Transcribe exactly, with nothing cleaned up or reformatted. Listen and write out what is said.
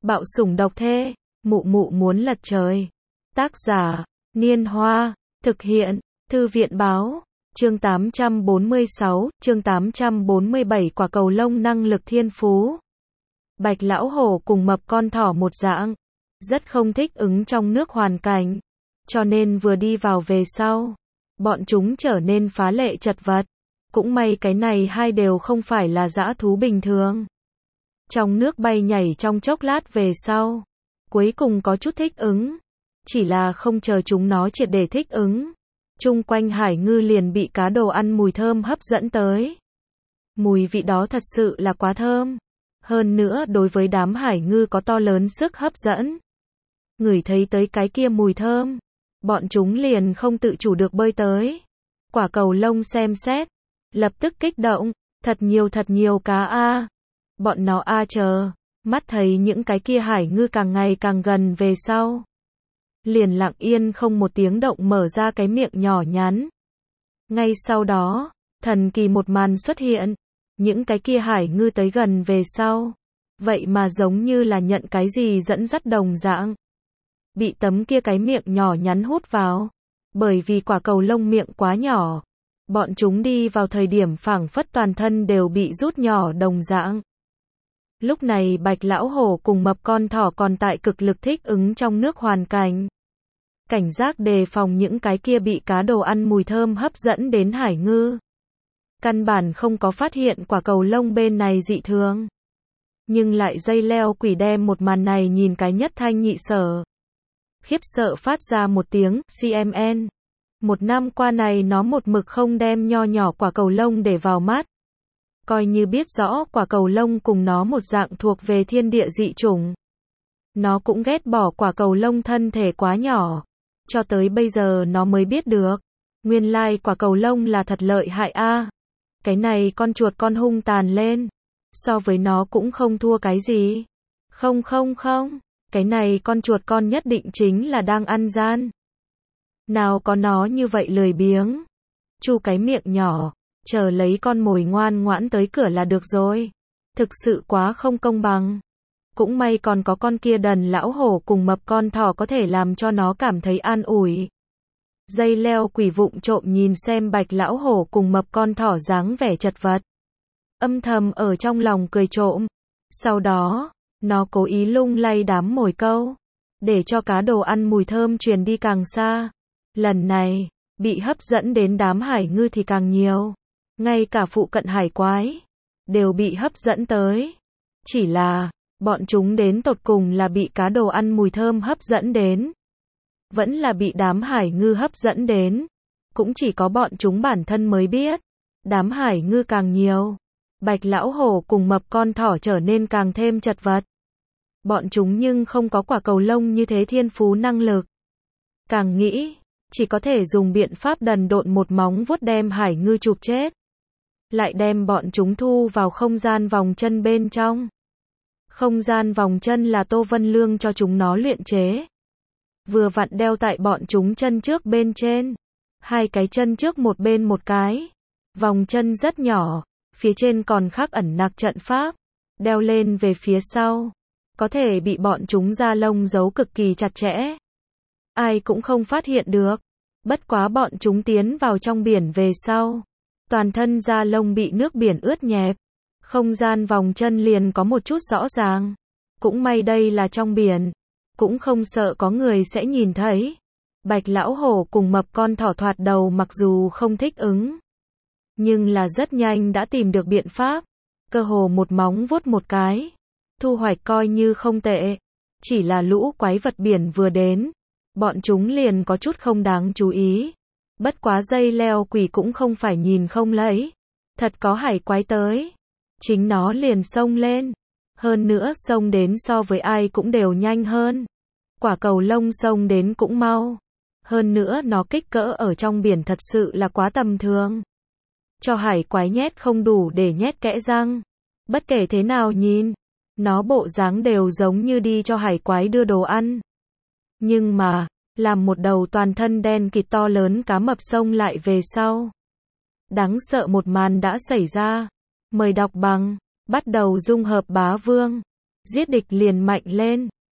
Bạo sủng độc thê, mụ mụ muốn lật trời. Tác giả, Niên Hoa, thực hiện, Thư viện Báo, chương tám trăm bốn mươi sáu, chương tám trăm bốn mươi bảy quả cầu lông năng lực thiên phú. Bạch lão hổ cùng mập con thỏ một dạng, rất không thích ứng trong nước hoàn cảnh, cho nên vừa đi vào về sau, bọn chúng trở nên phá lệ chật vật. Cũng may cái này hai đều không phải là dã thú bình thường. Trong nước bay nhảy trong chốc lát về sau, cuối cùng có chút thích ứng. Chỉ là không chờ chúng nó triệt để thích ứng, chung quanh hải ngư liền bị cá đồ ăn mùi thơm hấp dẫn tới. Mùi vị đó thật sự là quá thơm. Hơn nữa đối với đám hải ngư có to lớn sức hấp dẫn. Ngửi thấy tới cái kia mùi thơm, bọn chúng liền không tự chủ được bơi tới. Quả cầu lông xem xét, lập tức kích động, thật nhiều thật nhiều cá a. Bọn nó a chờ, mắt thấy những cái kia hải ngư càng ngày càng gần về sau. Liền lặng yên không một tiếng động mở ra cái miệng nhỏ nhắn. Ngay sau đó, thần kỳ một màn xuất hiện. Những cái kia hải ngư tới gần về sau. Vậy mà giống như là nhận cái gì dẫn dắt đồng dạng. Bị tấm kia cái miệng nhỏ nhắn hút vào. Bởi vì quả cầu lông miệng quá nhỏ. Bọn chúng đi vào thời điểm phảng phất toàn thân đều bị rút nhỏ đồng dạng. Lúc này bạch lão hổ cùng mập con thỏ còn tại cực lực thích ứng trong nước hoàn cảnh. Cảnh giác đề phòng những cái kia bị cá đồ ăn mùi thơm hấp dẫn đến hải ngư. Căn bản không có phát hiện quả cầu lông bên này dị thường. Nhưng lại dây leo quỷ đem một màn này nhìn cái nhất thanh nhị sở. Khiếp sợ phát ra một tiếng, xê em en. Một năm qua này nó một mực không đem nho nhỏ quả cầu lông để vào mắt. Coi như biết rõ quả cầu lông cùng nó một dạng thuộc về thiên địa dị chủng. Nó cũng ghét bỏ quả cầu lông thân thể quá nhỏ. Cho tới bây giờ nó mới biết được. Nguyên lai quả cầu lông là thật lợi hại a. Cái này con chuột con hung tàn lên. So với nó cũng không thua cái gì. Không không không. Cái này con chuột con nhất định chính là đang ăn gian. Nào có nó như vậy lười biếng. Chu cái miệng nhỏ. Chờ lấy con mồi ngoan ngoãn tới cửa là được rồi. Thực sự quá không công bằng. Cũng may còn có con kia đần lão hổ cùng mập con thỏ có thể làm cho nó cảm thấy an ủi. Dây leo quỷ vụng trộm nhìn xem bạch lão hổ cùng mập con thỏ dáng vẻ chật vật. Âm thầm ở trong lòng cười trộm. Sau đó, nó cố ý lung lay đám mồi câu. Để cho cá đồ ăn mùi thơm truyền đi càng xa. Lần này, bị hấp dẫn đến đám hải ngư thì càng nhiều. Ngay cả phụ cận hải quái, đều bị hấp dẫn tới. Chỉ là, bọn chúng đến tột cùng là bị cá đồ ăn mùi thơm hấp dẫn đến. Vẫn là bị đám hải ngư hấp dẫn đến. Cũng chỉ có bọn chúng bản thân mới biết. Đám hải ngư càng nhiều. Bạch lão hổ cùng mập con thỏ trở nên càng thêm chật vật. Bọn chúng nhưng không có quả cầu lông như thế thiên phú năng lực. Càng nghĩ, chỉ có thể dùng biện pháp đần độn một móng vuốt đem hải ngư chụp chết. Lại đem bọn chúng thu vào không gian vòng chân bên trong. Không gian vòng chân là Tô Vân Lương cho chúng nó luyện chế. Vừa vặn đeo tại bọn chúng chân trước bên trên. Hai cái chân trước một bên một cái. Vòng chân rất nhỏ, phía trên còn khắc ẩn nặc trận pháp. Đeo lên về phía sau. Có thể bị bọn chúng da lông giấu cực kỳ chặt chẽ. Ai cũng không phát hiện được. Bất quá bọn chúng tiến vào trong biển về sau. Toàn thân da lông bị nước biển ướt nhẹp. Không gian vòng chân liền có một chút rõ ràng. Cũng may đây là trong biển. Cũng không sợ có người sẽ nhìn thấy. Bạch lão hổ cùng mập con thỏ thoạt đầu mặc dù không thích ứng. Nhưng là rất nhanh đã tìm được biện pháp. Cơ hồ một móng vuốt một cái. Thu hoạch coi như không tệ. Chỉ là lũ quái vật biển vừa đến. Bọn chúng liền có chút không đáng chú ý. Bất quá dây leo quỷ cũng không phải nhìn không lấy. Thật có hải quái tới. Chính nó liền xông lên. Hơn nữa xông đến so với ai cũng đều nhanh hơn. Quả cầu lông xông đến cũng mau. Hơn nữa nó kích cỡ ở trong biển thật sự là quá tầm thường. Cho hải quái nhét không đủ để nhét kẽ răng. Bất kể thế nào nhìn, nó bộ dáng đều giống như đi cho hải quái đưa đồ ăn. Nhưng mà, làm một đầu toàn thân đen kịt to lớn cá mập xông lại về sau. Đáng sợ một màn đã xảy ra. Mời đọc bằng, bắt đầu dung hợp bá vương. Giết địch liền mạnh lên.